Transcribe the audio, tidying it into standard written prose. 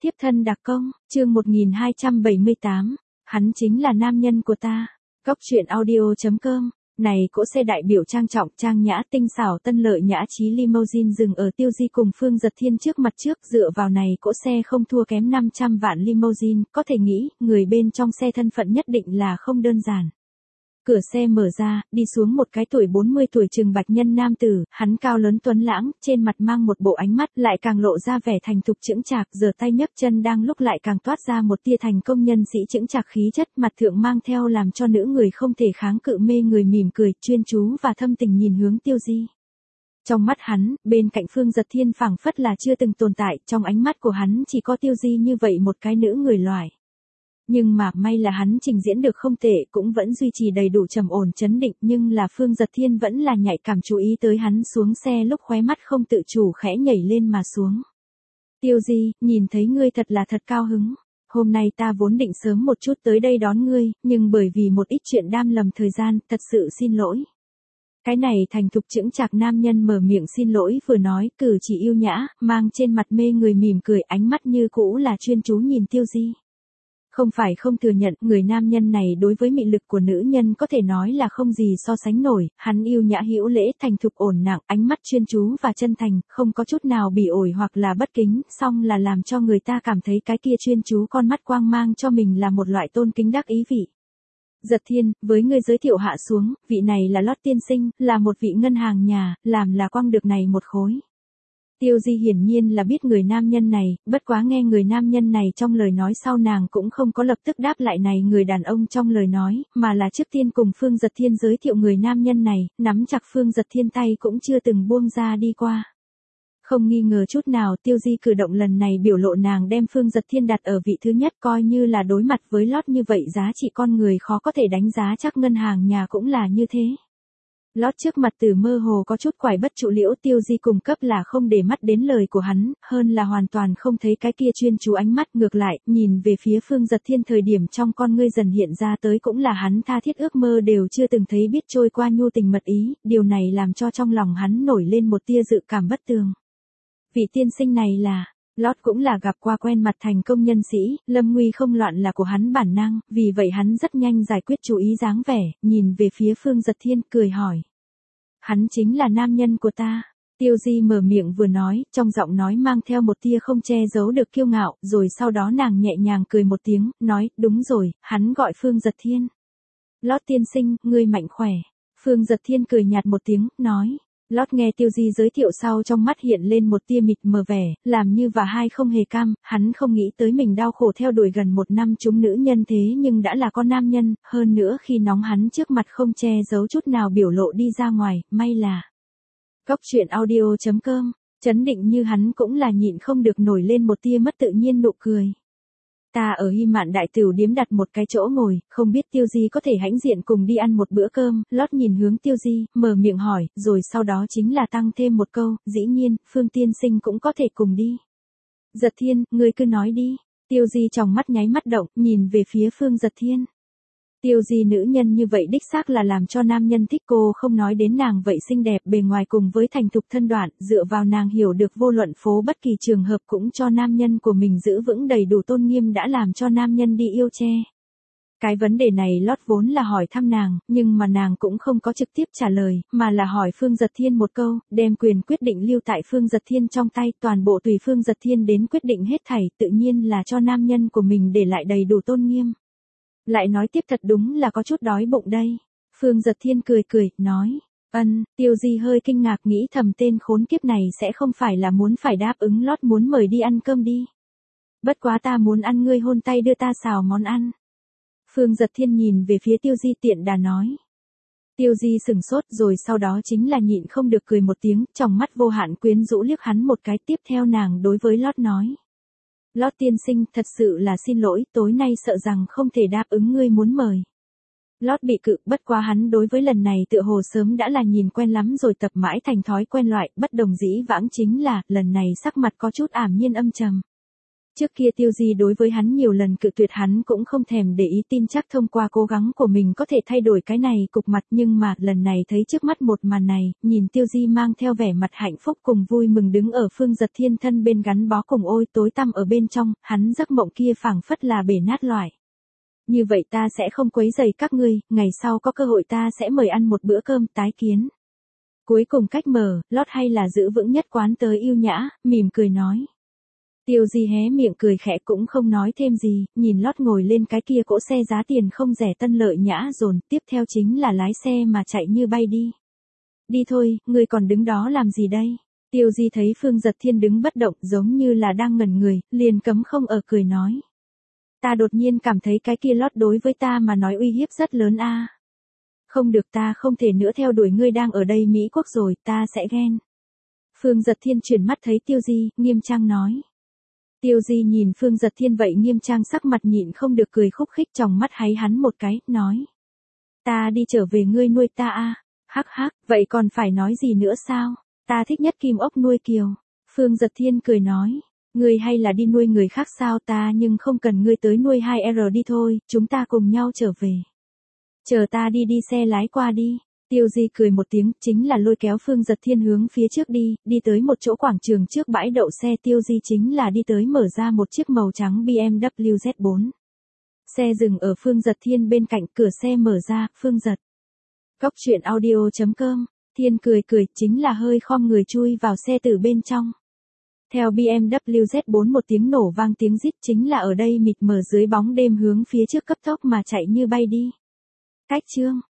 Tiếp thân đặc công, chương 1278, hắn chính là nam nhân của ta. Góc truyện audio.com, này cỗ xe đại biểu trang trọng, trang nhã, tinh xảo, tân lợi nhã trí limousine dừng ở Tiêu Di cùng Phương Dật Thiên trước mặt trước, dựa vào này cỗ xe không thua kém 500 vạn limousine, có thể nghĩ, người bên trong xe thân phận nhất định là không đơn giản. Cửa xe mở ra, đi xuống một cái tuổi 40 tuổi chừng bạch nhân nam tử, hắn cao lớn tuấn lãng, trên mặt mang một bộ ánh mắt lại càng lộ ra vẻ thành thục chững chạc, giơ tay nhấc chân đang lúc lại càng toát ra một tia thành công nhân sĩ chững chạc khí chất, mặt thượng mang theo làm cho nữ người không thể kháng cự mê người mỉm cười, chuyên chú và thâm tình nhìn hướng Tiêu Di. Trong mắt hắn, bên cạnh Phương Dật Thiên phảng phất là chưa từng tồn tại, trong ánh mắt của hắn chỉ có Tiêu Di như vậy một cái nữ người loại. Nhưng mà may là hắn trình diễn được không tệ, cũng vẫn duy trì đầy đủ trầm ổn chấn định, nhưng là Phương Dật Thiên vẫn là nhạy cảm chú ý tới hắn xuống xe lúc khóe mắt không tự chủ khẽ nhảy lên mà xuống. Tiêu Di, nhìn thấy ngươi thật là thật cao hứng. Hôm nay ta vốn định sớm một chút tới đây đón ngươi, nhưng bởi vì một ít chuyện đam lầm thời gian, thật sự xin lỗi. Cái này thành thục chững chạc nam nhân mở miệng xin lỗi vừa nói, cử chỉ yêu nhã, mang trên mặt mê người mỉm cười, ánh mắt như cũ là chuyên chú nhìn Tiêu Di. Không phải không thừa nhận, người nam nhân này đối với mị lực của nữ nhân có thể nói là không gì so sánh nổi, hắn yêu nhã hữu lễ, thành thục ổn nặng, ánh mắt chuyên chú và chân thành, không có chút nào bỉ ổi hoặc là bất kính, song là làm cho người ta cảm thấy cái kia chuyên chú con mắt quang mang cho mình là một loại tôn kính đắc ý vị. Dật Thiên, với ngươi giới thiệu hạ xuống, vị này là Lót tiên sinh, là một vị ngân hàng nhà, làm là quang được này một khối. Tiêu Di hiển nhiên là biết người nam nhân này, bất quá nghe người nam nhân này trong lời nói sau nàng cũng không có lập tức đáp lại này người đàn ông trong lời nói, mà là trước tiên cùng Phương Dật Thiên giới thiệu người nam nhân này, nắm chặt Phương Dật Thiên tay cũng chưa từng buông ra đi qua. Không nghi ngờ chút nào Tiêu Di cử động lần này biểu lộ nàng đem Phương Dật Thiên đặt ở vị thứ nhất, coi như là đối mặt với Lót như vậy giá trị con người khó có thể đánh giá, chắc ngân hàng nhà cũng là như thế. Lót trước mặt từ mơ hồ có chút quải bất trụ liễu, Tiêu Di cung cấp là không để mắt đến lời của hắn, hơn là hoàn toàn không thấy cái kia chuyên chú ánh mắt, ngược lại, nhìn về phía Phương Dật Thiên thời điểm trong con ngươi dần hiện ra tới cũng là hắn tha thiết ước mơ đều chưa từng thấy biết trôi qua nhu tình mật ý, điều này làm cho trong lòng hắn nổi lên một tia dự cảm bất tường. Vị tiên sinh này là... Lót cũng là gặp qua quen mặt thành công nhân sĩ, lâm nguy không loạn là của hắn bản năng, vì vậy hắn rất nhanh giải quyết chú ý dáng vẻ, nhìn về phía Phương Dật Thiên, cười hỏi. Hắn chính là nam nhân của ta. Tiêu Di mở miệng vừa nói, trong giọng nói mang theo một tia không che giấu được kiêu ngạo, rồi sau đó nàng nhẹ nhàng cười một tiếng, nói, đúng rồi, hắn gọi Phương Dật Thiên. Lót tiên sinh, ngươi mạnh khỏe. Phương Dật Thiên cười nhạt một tiếng, nói. Lót nghe Tiêu Di giới thiệu sau trong mắt hiện lên một tia mịt mờ vẻ, làm như và hai không hề cam, hắn không nghĩ tới mình đau khổ theo đuổi gần một năm chúng nữ nhân thế nhưng đã là con nam nhân, hơn nữa khi nóng hắn trước mặt không che giấu chút nào biểu lộ đi ra ngoài, may là. Góc truyện audio.com, chấn định như hắn cũng là nhịn không được nổi lên một tia mất tự nhiên nụ cười. Ta ở Hy Mạn Đại Tửu điếm đặt một cái chỗ ngồi, không biết Tiêu Di có thể hãnh diện cùng đi ăn một bữa cơm. Lót nhìn hướng Tiêu Di, mở miệng hỏi, rồi sau đó chính là tăng thêm một câu, dĩ nhiên, Phương tiên sinh cũng có thể cùng đi. Dật Thiên, ngươi cứ nói đi. Tiêu Di trong mắt nháy mắt động, nhìn về phía Phương Dật Thiên. Tiêu Di nữ nhân như vậy đích xác là làm cho nam nhân thích cô, không nói đến nàng vậy xinh đẹp bề ngoài cùng với thành thục thân đoạn, dựa vào nàng hiểu được vô luận phố bất kỳ trường hợp cũng cho nam nhân của mình giữ vững đầy đủ tôn nghiêm đã làm cho nam nhân đi yêu che. Cái vấn đề này Lót vốn là hỏi thăm nàng, nhưng mà nàng cũng không có trực tiếp trả lời, mà là hỏi Phương Dật Thiên một câu, đem quyền quyết định lưu tại Phương Dật Thiên trong tay, toàn bộ tùy Phương Dật Thiên đến quyết định hết thảy, tự nhiên là cho nam nhân của mình để lại đầy đủ tôn nghiêm. Lại nói tiếp thật đúng là có chút đói bụng đây. Phương Dật Thiên cười cười, nói. Tiêu Di hơi kinh ngạc nghĩ thầm tên khốn kiếp này sẽ không phải là muốn phải đáp ứng Lót muốn mời đi ăn cơm đi. Bất quá ta muốn ăn ngươi hôn tay đưa ta xào món ăn. Phương Dật Thiên nhìn về phía Tiêu Di tiện đà nói. Tiêu Di sừng sốt rồi sau đó chính là nhịn không được cười một tiếng, trong mắt vô hạn quyến rũ liếc hắn một cái, tiếp theo nàng đối với Lót nói. Lót tiên sinh, thật sự là xin lỗi, tối nay sợ rằng không thể đáp ứng ngươi muốn mời. Lót bị cự, bất quá hắn đối với lần này tựa hồ sớm đã là nhìn quen lắm rồi tập mãi thành thói quen loại, bất đồng dĩ vãng chính là, lần này sắc mặt có chút ảm nhiên âm trầm. Trước kia Tiêu Di đối với hắn nhiều lần cự tuyệt hắn cũng không thèm để ý, tin chắc thông qua cố gắng của mình có thể thay đổi cái này cục mặt, nhưng mà lần này thấy trước mắt một màn này, nhìn Tiêu Di mang theo vẻ mặt hạnh phúc cùng vui mừng đứng ở Phương Giật Thiên thân bên gắn bó cùng ôi tối tăm ở bên trong, hắn giấc mộng kia phảng phất là bể nát loại. Như vậy ta sẽ không quấy rầy các ngươi, ngày sau có cơ hội ta sẽ mời ăn một bữa cơm, tái kiến. Cuối cùng cách mở, Lót hay là giữ vững nhất quán tới yêu nhã, mỉm cười nói. Tiêu Di hé miệng cười khẽ cũng không nói thêm gì, nhìn Lót ngồi lên cái kia cỗ xe giá tiền không rẻ Tân Lợi Nhã dồn, tiếp theo chính là lái xe mà chạy như bay đi. Đi thôi, ngươi còn đứng đó làm gì đây? Tiêu Di thấy Phương Giật Thiên đứng bất động giống như là đang ngẩn người, liền cấm không ở cười nói. Ta đột nhiên cảm thấy cái kia Lót đối với ta mà nói uy hiếp rất lớn a. Không được, ta không thể nữa theo đuổi ngươi đang ở đây Mỹ Quốc rồi, ta sẽ ghen. Phương Giật Thiên chuyển mắt thấy Tiêu Di, nghiêm trang nói. Tiêu Di nhìn Phương Giật Thiên vậy nghiêm trang sắc mặt nhịn không được cười khúc khích, tròng mắt háy hắn một cái, nói. Ta đi trở về ngươi nuôi ta a. Hắc hắc, vậy còn phải nói gì nữa sao? Ta thích nhất kim ốc nuôi kiều. Phương Giật Thiên cười nói. Ngươi hay là đi nuôi người khác sao, ta nhưng không cần ngươi tới nuôi 2R đi thôi, chúng ta cùng nhau trở về. Chờ ta đi xe lái qua đi. Tiêu Di cười một tiếng, chính là lôi kéo Phương Giật Thiên hướng phía trước đi tới một chỗ quảng trường trước bãi đậu xe. Tiêu Di chính là đi tới mở ra một chiếc màu trắng BMW Z4. Xe dừng ở Phương Giật Thiên bên cạnh, cửa xe mở ra, Phương Giật. Góc truyện audio.com, Thiên cười chính là hơi khom người chui vào xe từ bên trong. Theo BMW Z4 một tiếng nổ vang tiếng rít, chính là ở đây mịt mờ dưới bóng đêm hướng phía trước cấp tốc mà chạy như bay đi. Cách chương